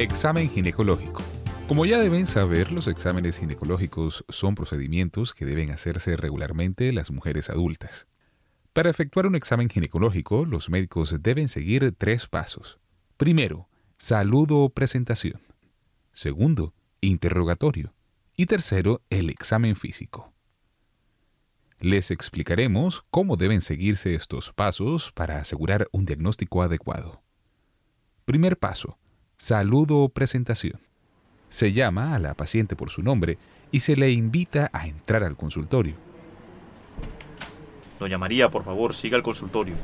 Examen ginecológico. Como ya deben saber, los exámenes ginecológicos son procedimientos que deben hacerse regularmente las mujeres adultas. Para efectuar un examen ginecológico, los médicos deben seguir 3 pasos. Primero, saludo o presentación. Segundo, interrogatorio. Y tercero, el examen físico. Les explicaremos cómo deben seguirse estos pasos para asegurar un diagnóstico adecuado. Primer paso, saludo o presentación. Se llama a la paciente por su nombre y se le invita a entrar al consultorio. Doña María, por favor, siga al consultorio.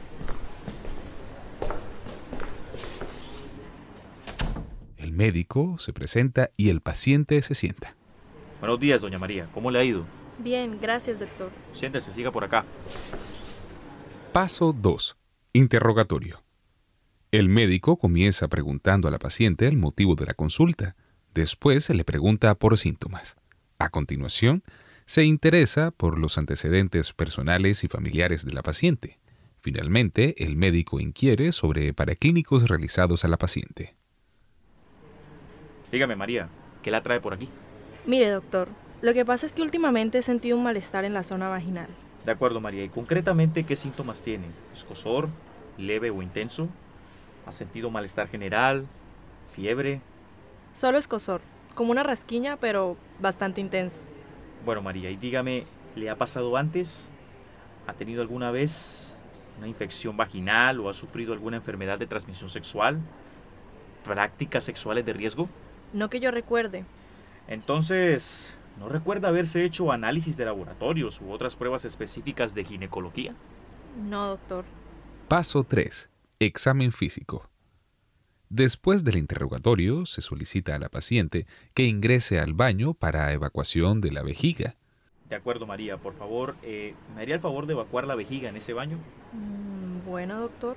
El médico se presenta y el paciente se sienta. Buenos días, doña María. ¿Cómo le ha ido? Bien, gracias, doctor. Siéntese, siga por acá. Paso 2. Interrogatorio. El médico comienza preguntando a la paciente el motivo de la consulta. Después se le pregunta por síntomas. A continuación, se interesa por los antecedentes personales y familiares de la paciente. Finalmente, el médico inquiere sobre paraclínicos realizados a la paciente. Dígame, María, ¿qué la trae por aquí? Mire, doctor, lo que pasa es que últimamente he sentido un malestar en la zona vaginal. De acuerdo, María. ¿Y concretamente qué síntomas tiene? ¿Escozor, leve o intenso? ¿Ha sentido malestar general? ¿Fiebre? Solo escozor, como una rasquiña, pero bastante intenso. Bueno, María, y dígame, ¿le ha pasado antes? ¿Ha tenido alguna vez una infección vaginal o ha sufrido alguna enfermedad de transmisión sexual? ¿Prácticas sexuales de riesgo? No que yo recuerde. Entonces, ¿no recuerda haberse hecho análisis de laboratorios u otras pruebas específicas de ginecología? No, doctor. Paso 3. Examen físico. Después del interrogatorio, se solicita a la paciente que ingrese al baño para evacuación de la vejiga. De acuerdo, María. Por favor, ¿me haría el favor de evacuar la vejiga en ese baño? Bueno, doctor.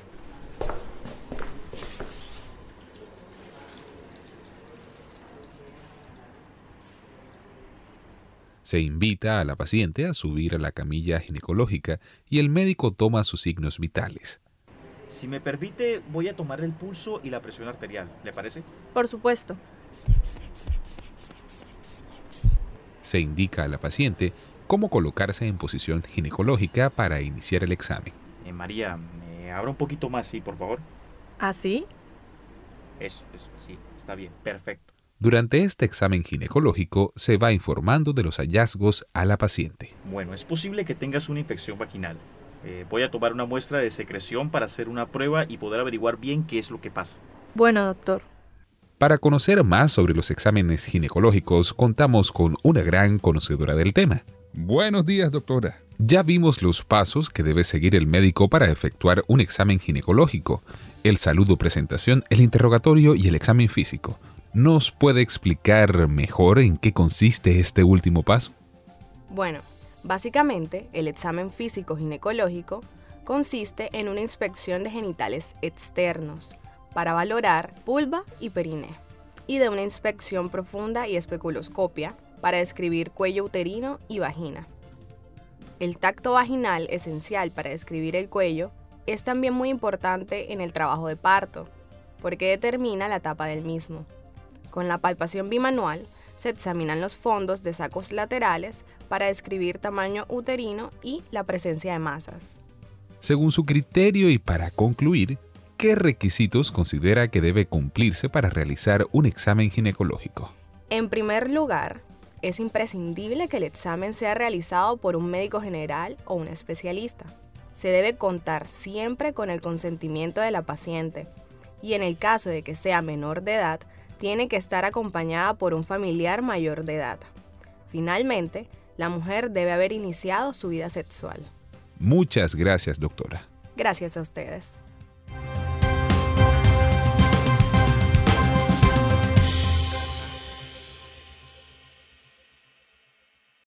Se invita a la paciente a subir a la camilla ginecológica y el médico toma sus signos vitales. Si me permite, voy a tomar el pulso y la presión arterial. ¿Le parece? Por supuesto. Se indica a la paciente cómo colocarse en posición ginecológica para iniciar el examen. María, ¿me abra un poquito más, sí, por favor? ¿Así? Eso, sí, está bien, perfecto. Durante este examen ginecológico se va informando de los hallazgos a la paciente. Bueno, es posible que tengas una infección vaginal. Voy a tomar una muestra de secreción para hacer una prueba y poder averiguar bien qué es lo que pasa. Bueno, doctor. Para conocer más sobre los exámenes ginecológicos, contamos con una gran conocedora del tema. Buenos días, doctora. Ya vimos los pasos que debe seguir el médico para efectuar un examen ginecológico: el saludo, presentación, el interrogatorio y el examen físico. ¿Nos puede explicar mejor en qué consiste este último paso? Bueno, básicamente el examen físico ginecológico consiste en una inspección de genitales externos para valorar vulva y periné, y de una inspección profunda y especuloscopia para describir cuello uterino y vagina. El tacto vaginal, esencial para describir el cuello, es también muy importante en el trabajo de parto, porque determina la etapa del mismo. Con la palpación bimanual se examinan los fondos de sacos laterales para describir tamaño uterino y la presencia de masas. Según su criterio y para concluir, ¿qué requisitos considera que debe cumplirse para realizar un examen ginecológico? En primer lugar, es imprescindible que el examen sea realizado por un médico general o un especialista. Se debe contar siempre con el consentimiento de la paciente y en el caso de que sea menor de edad, tiene que estar acompañada por un familiar mayor de edad. Finalmente, la mujer debe haber iniciado su vida sexual. Muchas gracias, doctora. Gracias a ustedes.